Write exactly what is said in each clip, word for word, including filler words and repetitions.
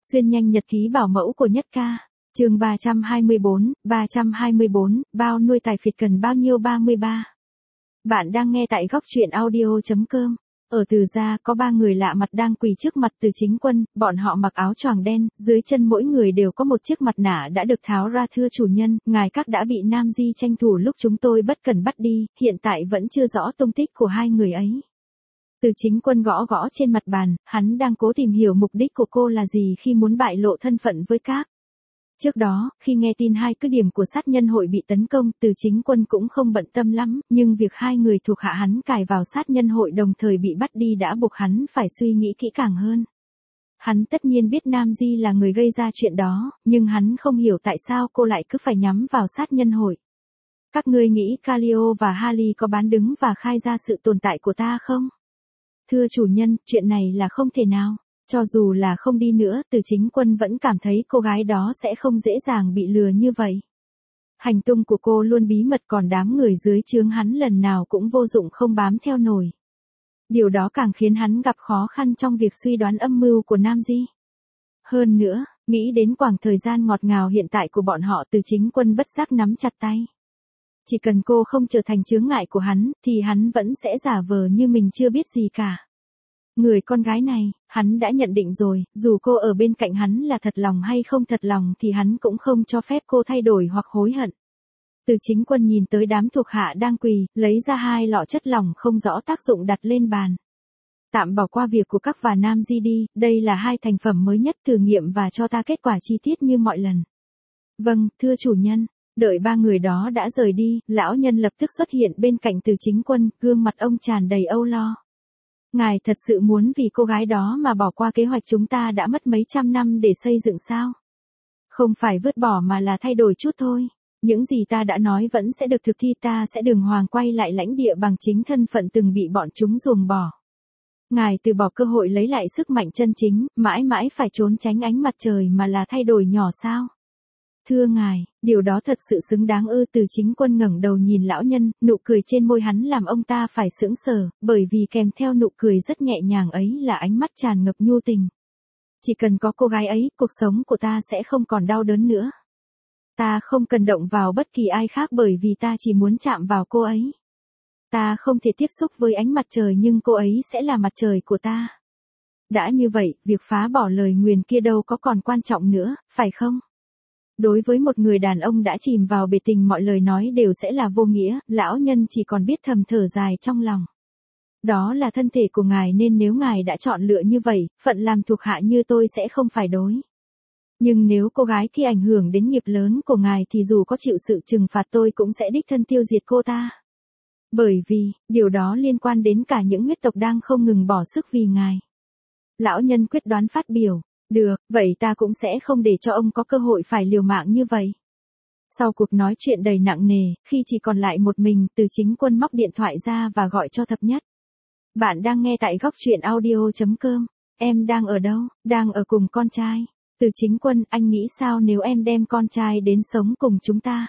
Xuyên nhanh nhật ký bảo mẫu của Nhất Ca. Chương ba trăm hai mươi bốn, ba trăm hai mươi bốn, bao nuôi tài phiệt cần bao nhiêu ba mươi ba. Bạn đang nghe tại góc truyện audio chấm com. Ở Từ Gia có ba người lạ mặt đang quỳ trước mặt Từ Chính Quân, bọn họ mặc áo choàng đen, dưới chân mỗi người đều có một chiếc mặt nạ đã được tháo ra. Thưa chủ nhân, ngài các đã bị Nam Di tranh thủ lúc chúng tôi bất cần bắt đi, hiện tại vẫn chưa rõ tung tích của hai người ấy. Từ Chính Quân gõ gõ trên mặt bàn, hắn đang cố tìm hiểu mục đích của cô là gì khi muốn bại lộ thân phận với các. Trước đó, khi nghe tin hai cứ điểm của sát nhân hội bị tấn công, Từ Chính Quân cũng không bận tâm lắm, nhưng việc hai người thuộc hạ hắn cài vào sát nhân hội đồng thời bị bắt đi đã buộc hắn phải suy nghĩ kỹ càng hơn. Hắn tất nhiên biết Nam Di là người gây ra chuyện đó, nhưng hắn không hiểu tại sao cô lại cứ phải nhắm vào sát nhân hội. Các ngươi nghĩ Calio và Harley có bán đứng và khai ra sự tồn tại của ta không? Thưa chủ nhân, chuyện này là không thể nào. Cho dù là không đi nữa, Từ Chính Quân vẫn cảm thấy cô gái đó sẽ không dễ dàng bị lừa như vậy. Hành tung của cô luôn bí mật, còn đám người dưới trướng hắn lần nào cũng vô dụng không bám theo nổi. Điều đó càng khiến hắn gặp khó khăn trong việc suy đoán âm mưu của Nam Di. Hơn nữa, nghĩ đến khoảng thời gian ngọt ngào hiện tại của bọn họ, Từ Chính Quân bất giác nắm chặt tay. Chỉ cần cô không trở thành chướng ngại của hắn, thì hắn vẫn sẽ giả vờ như mình chưa biết gì cả. Người con gái này, hắn đã nhận định rồi, dù cô ở bên cạnh hắn là thật lòng hay không thật lòng thì hắn cũng không cho phép cô thay đổi hoặc hối hận. Từ Chính Quân nhìn tới đám thuộc hạ đang quỳ, lấy ra hai lọ chất lỏng không rõ tác dụng đặt lên bàn. Tạm bỏ qua việc của các và Nam Di đi, đây là hai thành phẩm mới nhất, thử nghiệm và cho ta kết quả chi tiết như mọi lần. Vâng, thưa chủ nhân. Đợi ba người đó đã rời đi, lão nhân lập tức xuất hiện bên cạnh Từ Chính Quân, gương mặt ông tràn đầy âu lo. Ngài thật sự muốn vì cô gái đó mà bỏ qua kế hoạch chúng ta đã mất mấy trăm năm để xây dựng sao? Không phải vứt bỏ mà là thay đổi chút thôi. Những gì ta đã nói vẫn sẽ được thực thi, ta sẽ đường hoàng quay lại lãnh địa bằng chính thân phận từng bị bọn chúng ruồng bỏ. Ngài từ bỏ cơ hội lấy lại sức mạnh chân chính, mãi mãi phải trốn tránh ánh mặt trời mà là thay đổi nhỏ sao? Thưa ngài, điều đó thật sự xứng đáng ư? Từ Chính Quân ngẩng đầu nhìn lão nhân, nụ cười trên môi hắn làm ông ta phải sững sờ, bởi vì kèm theo nụ cười rất nhẹ nhàng ấy là ánh mắt tràn ngập nhu tình. Chỉ cần có cô gái ấy, cuộc sống của ta sẽ không còn đau đớn nữa. Ta không cần động vào bất kỳ ai khác bởi vì ta chỉ muốn chạm vào cô ấy. Ta không thể tiếp xúc với ánh mặt trời nhưng cô ấy sẽ là mặt trời của ta. Đã như vậy, việc phá bỏ lời nguyền kia đâu có còn quan trọng nữa, phải không? Đối với một người đàn ông đã chìm vào bể tình, mọi lời nói đều sẽ là vô nghĩa, lão nhân chỉ còn biết thầm thở dài trong lòng. Đó là thân thể của ngài nên nếu ngài đã chọn lựa như vậy, phận làm thuộc hạ như tôi sẽ không phải đối. Nhưng nếu cô gái kia ảnh hưởng đến nghiệp lớn của ngài thì dù có chịu sự trừng phạt tôi cũng sẽ đích thân tiêu diệt cô ta. Bởi vì, điều đó liên quan đến cả những huyết tộc đang không ngừng bỏ sức vì ngài. Lão nhân quyết đoán phát biểu. Được, vậy ta cũng sẽ không để cho ông có cơ hội phải liều mạng như vậy. Sau cuộc nói chuyện đầy nặng nề, khi chỉ còn lại một mình, Từ Chính Quân móc điện thoại ra và gọi cho Thập Nhất. Bạn đang nghe tại góc truyện audio chấm com. Em đang ở đâu? Đang ở cùng con trai. Từ Chính Quân, anh nghĩ sao nếu em đem con trai đến sống cùng chúng ta?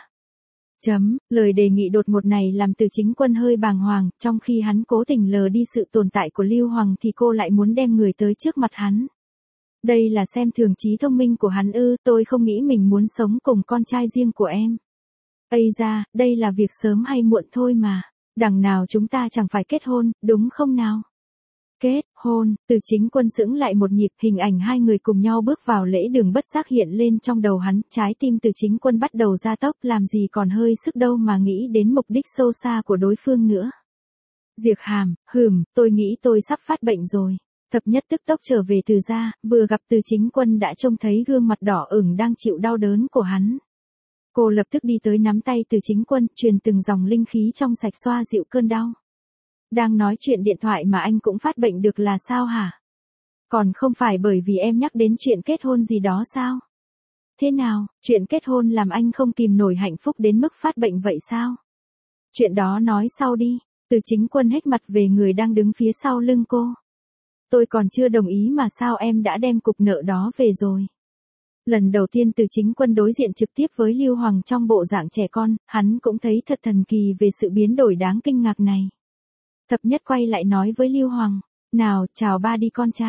Chấm, lời đề nghị đột ngột này làm Từ Chính Quân hơi bàng hoàng, trong khi hắn cố tình lờ đi sự tồn tại của Lưu Hoàng thì cô lại muốn đem người tới trước mặt hắn. Đây là xem thường trí thông minh của hắn ư? Tôi không nghĩ mình muốn sống cùng con trai riêng của em. Ây da, đây là việc sớm hay muộn thôi mà. Đằng nào chúng ta chẳng phải kết hôn, đúng không nào? Kết hôn, Từ Chính Quân sững lại một nhịp, hình ảnh hai người cùng nhau bước vào lễ đường bất giác hiện lên trong đầu hắn, trái tim Từ Chính Quân bắt đầu gia tốc, làm gì còn hơi sức đâu mà nghĩ đến mục đích sâu xa của đối phương nữa. Diệt hàm, hừm, tôi nghĩ tôi sắp phát bệnh rồi. Thập Nhất tức tốc trở về Từ Gia, vừa gặp Từ Chính Quân đã trông thấy gương mặt đỏ ửng đang chịu đau đớn của hắn. Cô lập tức đi tới nắm tay Từ Chính Quân, truyền từng dòng linh khí trong sạch xoa dịu cơn đau. Đang nói chuyện điện thoại mà anh cũng phát bệnh được là sao hả? Còn không phải bởi vì em nhắc đến chuyện kết hôn gì đó sao? Thế nào, chuyện kết hôn làm anh không kìm nổi hạnh phúc đến mức phát bệnh vậy sao? Chuyện đó nói sau đi. Từ Chính Quân hếch mặt về người đang đứng phía sau lưng cô. Tôi còn chưa đồng ý mà sao em đã đem cục nợ đó về rồi? Lần đầu tiên Từ Chính Quân đối diện trực tiếp với Lưu Hoàng trong bộ dạng trẻ con, hắn cũng thấy thật thần kỳ về sự biến đổi đáng kinh ngạc này. Thập Nhất quay lại nói với Lưu Hoàng, nào, chào ba đi con trai.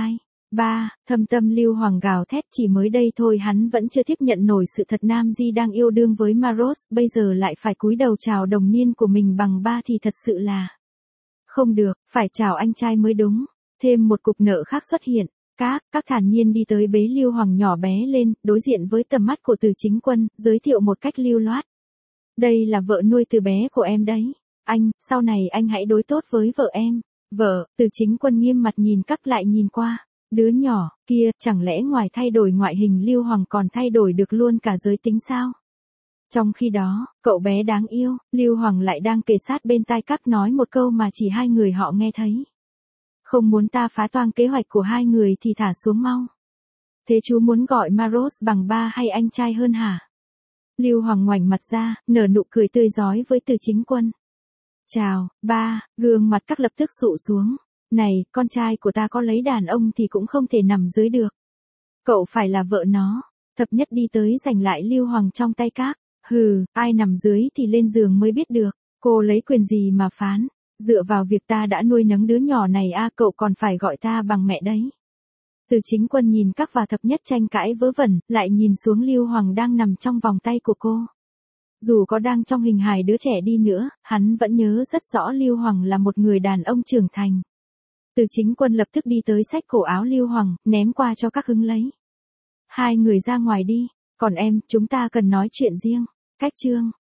ba. Thâm tâm Lưu Hoàng gào thét, chỉ mới đây thôi hắn vẫn chưa tiếp nhận nổi sự thật Nam Di đang yêu đương với Maros, bây giờ lại phải cúi đầu chào đồng niên của mình bằng ba thì thật sự là không được, phải chào anh trai mới đúng. Thêm một cục nợ khác xuất hiện. Các, các thản nhiên đi tới bế Lưu Hoàng nhỏ bé lên, đối diện với tầm mắt của Từ Chính Quân, giới thiệu một cách lưu loát. Đây là vợ nuôi từ bé của em đấy. Anh, sau này anh hãy đối tốt với vợ em. Vợ, Từ Chính Quân nghiêm mặt nhìn các lại nhìn qua. Đứa nhỏ, kia, chẳng lẽ ngoài thay đổi ngoại hình Lưu Hoàng còn thay đổi được luôn cả giới tính sao? Trong khi đó, cậu bé đáng yêu, Lưu Hoàng lại đang kề sát bên tai các nói một câu mà chỉ hai người họ nghe thấy. Không muốn ta phá toang kế hoạch của hai người thì thả xuống mau. Thế chú muốn gọi Maros bằng ba hay anh trai hơn hả? Lưu Hoàng ngoảnh mặt ra, nở nụ cười tươi rói với Từ Chính Quân. Chào, ba, gương mặt các lập tức sụ xuống. Này, con trai của ta có lấy đàn ông thì cũng không thể nằm dưới được. Cậu phải là vợ nó. Thập Nhất đi tới giành lại Lưu Hoàng trong tay các. Hừ, ai nằm dưới thì lên giường mới biết được. Cô lấy quyền gì mà phán? Dựa vào việc ta đã nuôi nấng đứa nhỏ này a, cậu còn phải gọi ta bằng mẹ đấy. Từ Chính Quân nhìn các và Thập Nhất tranh cãi vớ vẩn, lại nhìn xuống Lưu Hoàng đang nằm trong vòng tay của cô. Dù có đang trong hình hài đứa trẻ đi nữa, hắn vẫn nhớ rất rõ Lưu Hoàng là một người đàn ông trưởng thành. Từ Chính Quân lập tức đi tới xách cổ áo Lưu Hoàng, ném qua cho các hứng lấy. Hai người ra ngoài đi, còn em, chúng ta cần nói chuyện riêng. Cách chương